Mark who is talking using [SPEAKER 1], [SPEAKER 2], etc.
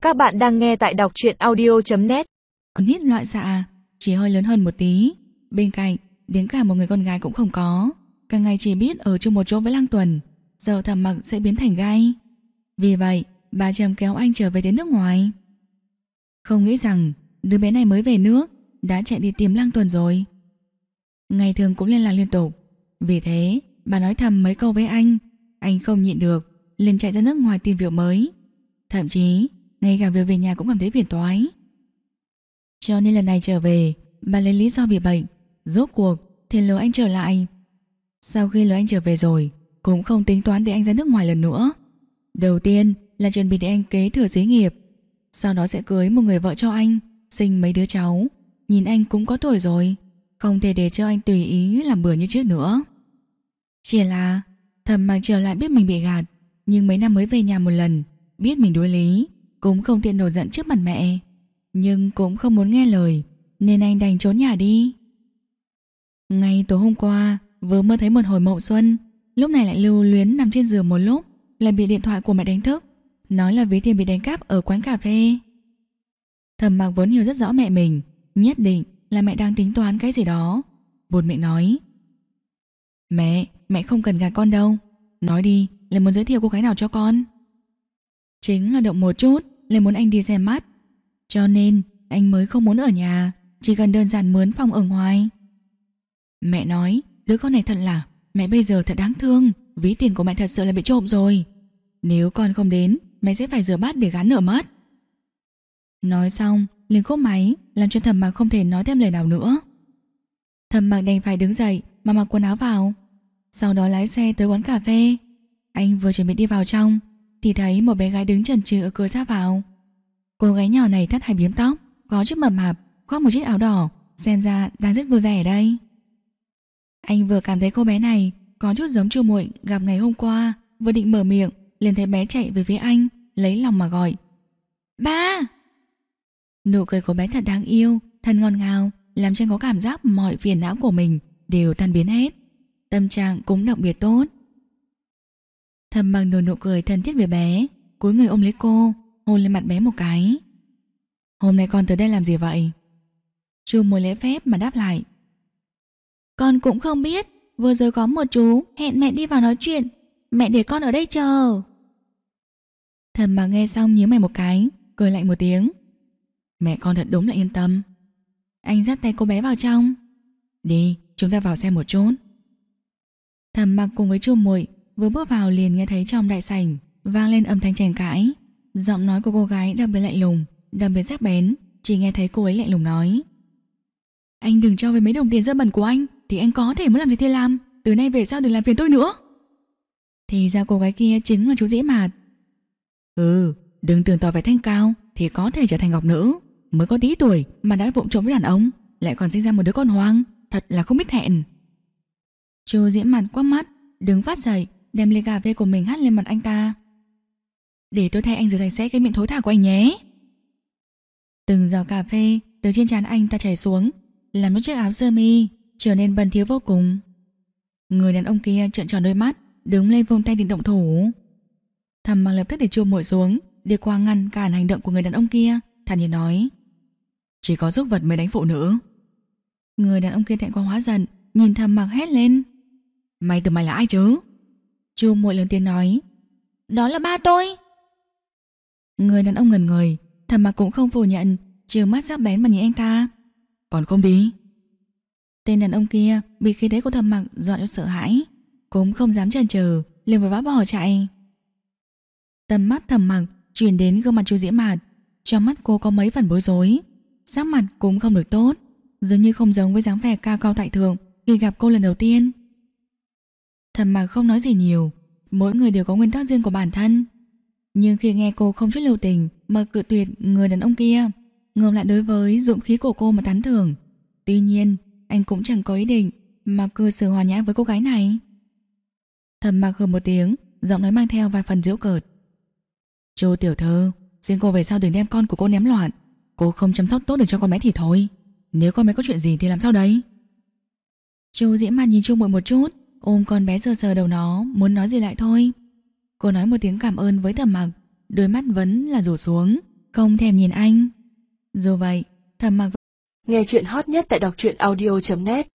[SPEAKER 1] Các bạn đang nghe tại đọc truyện audio.net.
[SPEAKER 2] Con nít loại xạ, chỉ hơi lớn hơn một tí. Bên cạnh, đến cả một người con gái cũng không có. Cả ngày chỉ biết ở chung một chỗ với Lăng Tuần. Giờ Thẩm Mặc sẽ biến thành gai. Vì vậy, bà Trầm kéo anh trở về tới nước ngoài. Không nghĩ rằng đứa bé này mới về nước đã chạy đi tìm Lăng Tuần rồi. Ngày thường cũng liên lạc liên tục. Vì thế, bà nói thầm mấy câu với anh. Anh không nhịn được, liền chạy ra nước ngoài tìm việc mới. Thậm chí, ngay cả việc về nhà cũng cảm thấy phiền toái. Cho nên lần này trở về, bà lấy lý do bị bệnh. Rốt cuộc thì lừa anh trở lại. Sau khi lừa anh trở về rồi, cũng không tính toán để anh ra nước ngoài lần nữa. Đầu tiên là chuẩn bị để anh kế thừa xí nghiệp, sau đó sẽ cưới một người vợ cho anh, sinh mấy đứa cháu. Nhìn anh cũng có tuổi rồi, không thể để cho anh tùy ý làm bừa như trước nữa. Chỉ là Thẩm Mặc trở lại biết mình bị gạt, nhưng mấy năm mới về nhà một lần, biết mình đối lý, cũng không tiện nổi giận trước mặt mẹ, nhưng cũng không muốn nghe lời, nên anh đành trốn nhà đi. Ngay tối hôm qua, vừa mơ thấy một hồi mộng xuân, lúc này lại lưu luyến nằm trên giường một lúc, lại bị điện thoại của mẹ đánh thức, nói là ví tiền bị đánh cắp ở quán cà phê. Thẩm Mặc vốn hiểu rất rõ mẹ mình, nhất định là mẹ đang tính toán cái gì đó. Buồn miệng nói: Mẹ không cần gạt con đâu. Nói đi, là muốn giới thiệu cô gái nào cho con? Chính là động một chút là muốn anh đi xem mắt, cho nên anh mới không muốn ở nhà, chỉ cần đơn giản mướn phòng ở ngoài. Mẹ nói đứa con này thật là, mẹ bây giờ thật đáng thương. Ví tiền của mẹ thật sự là bị trộm rồi. Nếu con không đến, mẹ sẽ phải rửa bát để gán nợ mất. Nói xong liền cúp máy, làm cho Thẩm Mặc không thể nói thêm lời nào nữa. Thẩm Mặc đành phải đứng dậy mà mặc quần áo vào, sau đó lái xe tới quán cà phê. Anh vừa chuẩn bị đi vào trong thì thấy một bé gái đứng chần chừ ở cửa ra vào. Cô gái nhỏ này thắt hai biếm tóc, có chút mập mạp, khoác một chiếc áo đỏ, xem ra đang rất vui vẻ ở đây. Anh vừa cảm thấy cô bé này có chút giống Chu Muội gặp ngày hôm qua, vừa định mở miệng liền thấy bé chạy về phía anh, lấy lòng mà gọi: Ba! Nụ cười của bé thật đáng yêu, thật ngọt ngào, làm cho anh có cảm giác mọi phiền não của mình đều tan biến hết. Tâm trạng cũng đặc biệt tốt. Thẩm Mặc nở nụ cười thân thiết với bé, cúi người ôm lấy cô, hôn lên mặt bé một cái. Hôm nay con tới đây làm gì vậy? Chu Muội lễ phép mà đáp lại: Con cũng không biết, vừa rồi có một chú hẹn mẹ đi vào nói chuyện, mẹ để con ở đây chờ. Thẩm Mặc nghe xong nhíu mày một cái, cười lạnh một tiếng: Mẹ con thật đúng là yên tâm. Anh dắt tay cô bé vào trong: Đi, chúng ta vào xem một chút. Thẩm Mặc cùng với Chu Muội vừa bước vào liền nghe thấy trong đại sảnh vang lên âm thanh tranh cãi. Giọng nói của cô gái đặc biệt lạnh lùng, đặc biệt sắc bén. Chỉ nghe thấy cô ấy lạnh lùng nói: Anh đừng cho với mấy đồng tiền dơ bẩn của anh thì anh có thể muốn làm gì thì làm, từ nay về sau đừng làm phiền tôi nữa. Thì ra cô gái kia chính là chú Dĩ Mạt. Đừng tưởng tỏ vẻ thanh cao thì có thể trở thành ngọc nữ. Mới có tí tuổi mà đã vụng trộm với đàn ông, lại còn sinh ra một đứa con hoang, thật là không biết thẹn. Chú Dĩ Mạt quắc mắt, đứng phát dậy, đem ly cà phê của mình hắt lên mặt anh ta: Để tôi thay anh rửa sạch sẽ cái miệng thối tha của anh nhé. Từng giọt cà phê từ trên trán anh ta chảy xuống, làm cho chiếc áo sơ mi trở nên bẩn thỉu vô cùng. Người đàn ông kia trợn tròn đôi mắt, đứng lên vung tay định động thủ. Thẩm Mặc lập tức để Chu Muội xuống, đi qua ngăn cản hành động của người đàn ông kia, thản nhiên nói: Chỉ có súc vật mới đánh phụ nữ. Người đàn ông kia thẹn quá hóa giận, nhìn Thẩm Mặc hét lên: Mày tưởng mày là ai chứ? Chu Muội lớn tiếng nói: Đó là ba tôi. Người đàn ông ngẩn người, Thẩm Mặc cũng không phủ nhận, trừng mắt sắc bén mà nhìn anh ta: Còn không đi? Tên đàn ông kia bị khí thế của Thẩm Mặc dọa cho sợ hãi, cũng không dám chần chừ, liền vội vã bỏ chạy. Tầm mắt Thẩm Mặc chuyển đến gương mặt Chu Dĩ Mạt, trong mắt cô có mấy phần bối rối, sắc mặt cũng không được tốt, dường như không giống với dáng vẻ cao cao tại thượng khi gặp cô lần đầu tiên. Thẩm Mặc không nói gì nhiều, mỗi người đều có nguyên tắc riêng của bản thân, nhưng khi nghe cô không chút lưu tình mà cự tuyệt người đàn ông kia, ngược lại đối với dụng khí của cô mà tán thưởng. Tuy nhiên anh cũng chẳng có ý định mà cư xử hòa nhã với cô gái này. Thẩm Mặc hừ một tiếng, giọng nói mang theo vài phần giễu cợt: Chu tiểu thư, xin cô về sau đừng đem con của cô ném loạn. Cô không chăm sóc tốt được cho con bé thì thôi, nếu con bé có chuyện gì thì làm sao đấy? Chu Dĩ Mạt nhìn Chu Muội một chút, ôm con bé sờ sờ đầu nó, muốn nói gì lại thôi. Cô nói một tiếng cảm ơn với Thẩm Mặc, đôi mắt vẫn là rủ xuống, không thèm nhìn anh. Dù vậy, Thẩm Mặc
[SPEAKER 1] Nghe chuyện hot nhất tại đọc truyện audio.net